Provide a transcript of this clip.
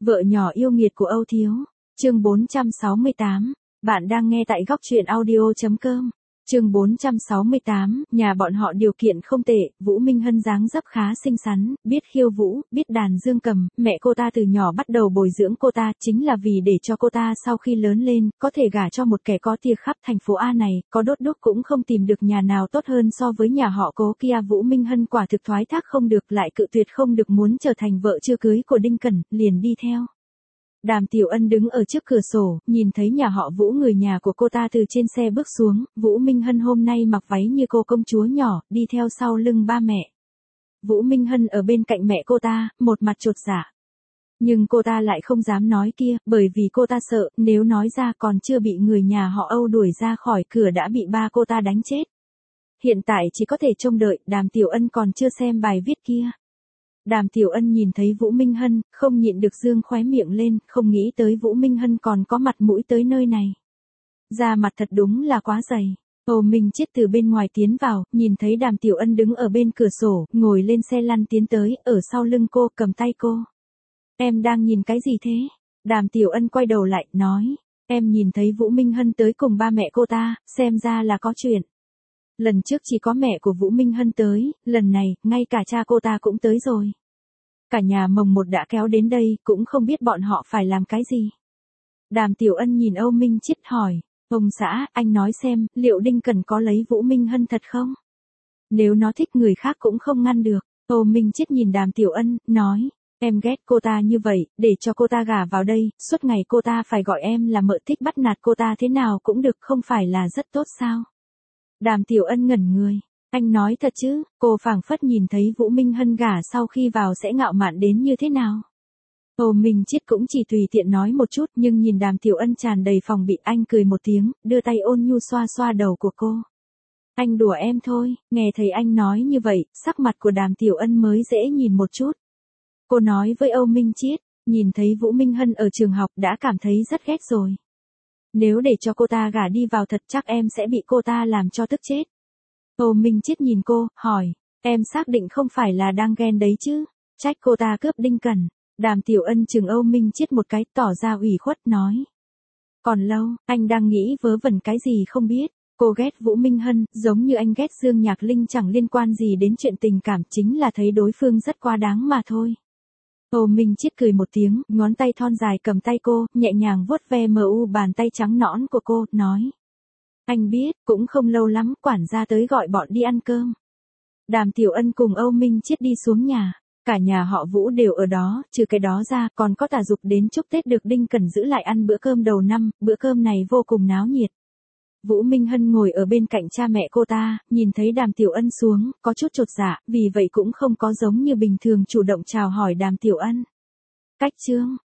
Vợ nhỏ yêu nghiệt của Âu Thiếu. Chương 468. Bạn đang nghe tại góc truyện audio.com. Chương 468, nhà bọn họ điều kiện không tệ, Vũ Minh Hân dáng dấp khá xinh xắn, biết khiêu vũ, biết đàn dương cầm, mẹ cô ta từ nhỏ bắt đầu bồi dưỡng cô ta, chính là vì để cho cô ta sau khi lớn lên, có thể gả cho một kẻ có tia khắp thành phố A này, có đốt đúc cũng không tìm được nhà nào tốt hơn so với nhà họ Cố kia. Vũ Minh Hân quả thực thoái thác không được, lại cự tuyệt không được, muốn trở thành vợ chưa cưới của Đinh Cẩn, liền đi theo. Đàm Tiểu Ân đứng ở trước cửa sổ, nhìn thấy nhà họ Vũ, người nhà của cô ta từ trên xe bước xuống, Vũ Minh Hân hôm nay mặc váy như cô công chúa nhỏ, đi theo sau lưng ba mẹ. Vũ Minh Hân ở bên cạnh mẹ cô ta, một mặt chột dạ. Nhưng cô ta lại không dám nói kia, bởi vì cô ta sợ, nếu nói ra còn chưa bị người nhà họ Âu đuổi ra khỏi cửa đã bị ba cô ta đánh chết. Hiện tại chỉ có thể trông đợi, Đàm Tiểu Ân còn chưa xem bài viết kia. Đàm Tiểu Ân nhìn thấy Vũ Minh Hân, không nhịn được dương khóe miệng lên, không nghĩ tới Vũ Minh Hân còn có mặt mũi tới nơi này. Da mặt thật đúng là quá dày. Âu Minh Chiết từ bên ngoài tiến vào, nhìn thấy Đàm Tiểu Ân đứng ở bên cửa sổ, ngồi lên xe lăn tiến tới, ở sau lưng cô, cầm tay cô. Em đang nhìn cái gì thế? Đàm Tiểu Ân quay đầu lại, nói. Em nhìn thấy Vũ Minh Hân tới cùng ba mẹ cô ta, xem ra là có chuyện. Lần trước chỉ có mẹ của Vũ Minh Hân tới, lần này, ngay cả cha cô ta cũng tới rồi. Cả nhà mồng một đã kéo đến đây, cũng không biết bọn họ phải làm cái gì. Đàm Tiểu Ân nhìn Âu Minh Chiết hỏi, ông xã, anh nói xem, liệu Đinh Cẩn có lấy Vũ Minh Hân thật không? Nếu nó thích người khác cũng không ngăn được. Âu Minh Chiết nhìn Đàm Tiểu Ân, nói, em ghét cô ta như vậy, để cho cô ta gả vào đây, suốt ngày cô ta phải gọi em là mợ, thích bắt nạt cô ta thế nào cũng được, không phải là rất tốt sao? Đàm Tiểu Ân ngẩn người. Anh nói thật chứ? Cô phảng phất nhìn thấy Vũ Minh Hân gả sau khi vào sẽ ngạo mạn đến như thế nào. Âu Minh Chiết cũng chỉ tùy tiện nói một chút, nhưng nhìn Đàm Tiểu Ân tràn đầy phòng bị, anh cười một tiếng, đưa tay ôn nhu xoa xoa đầu của cô. Anh đùa em thôi. Nghe thấy anh nói như vậy, sắc mặt của Đàm Tiểu Ân mới dễ nhìn một chút. Cô nói với Âu Minh Chiết, nhìn thấy Vũ Minh Hân ở trường học đã cảm thấy rất ghét rồi. Nếu để cho cô ta gả đi vào thật chắc em sẽ bị cô ta làm cho tức chết. Âu Minh Chiết nhìn cô, hỏi, em xác định không phải là đang ghen đấy chứ? Trách cô ta cướp Đinh Cẩn. Đàm Tiểu Ân chừng Âu Minh Chiết một cái, tỏ ra ủy khuất, nói. Còn lâu, anh đang nghĩ vớ vẩn cái gì không biết. Cô ghét Vũ Minh Hân, giống như anh ghét Dương Nhạc Linh, chẳng liên quan gì đến chuyện tình cảm, chính là thấy đối phương rất quá đáng mà thôi. Âu Minh Chiết cười một tiếng, ngón tay thon dài cầm tay cô, nhẹ nhàng vuốt ve bàn tay trắng nõn của cô, nói. Anh biết, cũng không lâu lắm, quản gia tới gọi bọn đi ăn cơm. Đàm Tiểu Ân cùng Âu Minh Chiết đi xuống nhà. Cả nhà họ Vũ đều ở đó, trừ cái đó ra, còn có Tả Dục đến chúc Tết được Đinh Cẩn giữ lại ăn bữa cơm đầu năm, bữa cơm này vô cùng náo nhiệt. Vũ Minh Hân ngồi ở bên cạnh cha mẹ cô ta, nhìn thấy Đàm Tiểu Ân xuống, có chút chột dạ, vì vậy cũng không có giống như bình thường chủ động chào hỏi Đàm Tiểu Ân. Cách chương.